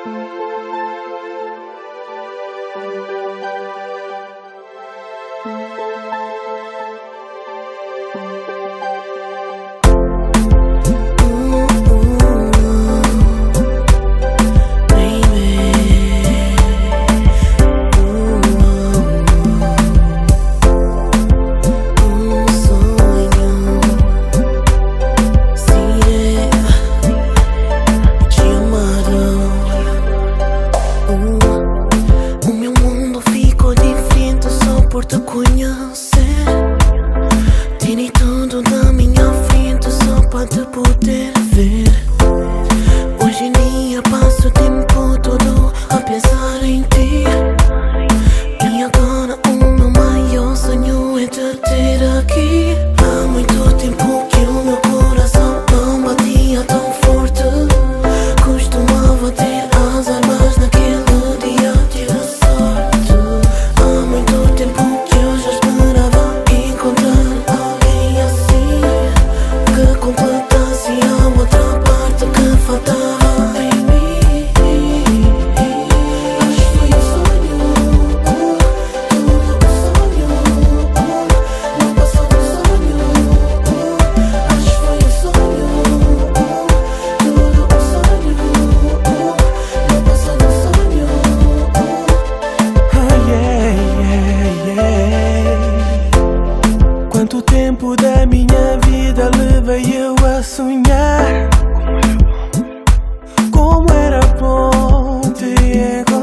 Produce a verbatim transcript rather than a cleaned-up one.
Por te conhecer, tenho tudo na minha frente só para te poder ver. Hoje em dia passo o tempo todo a pensar em ti, e agora o meu maior sonho é te ter aqui. Há muito tempo que o meu coração não batia tão forte. Costumava ter azar, mas naquele dia tive sorte. Há muito tempo completasse a outra parte que faltava em mim. Acho que foi um sonho, tudo um sonho, no passado um sonho. Acho que foi um sonho, tudo um sonho, no passado um sonho. Oh, yeah, yeah, yeah. Quanto tempo da minha vida levei eu a sonhar como era bom te encontrar.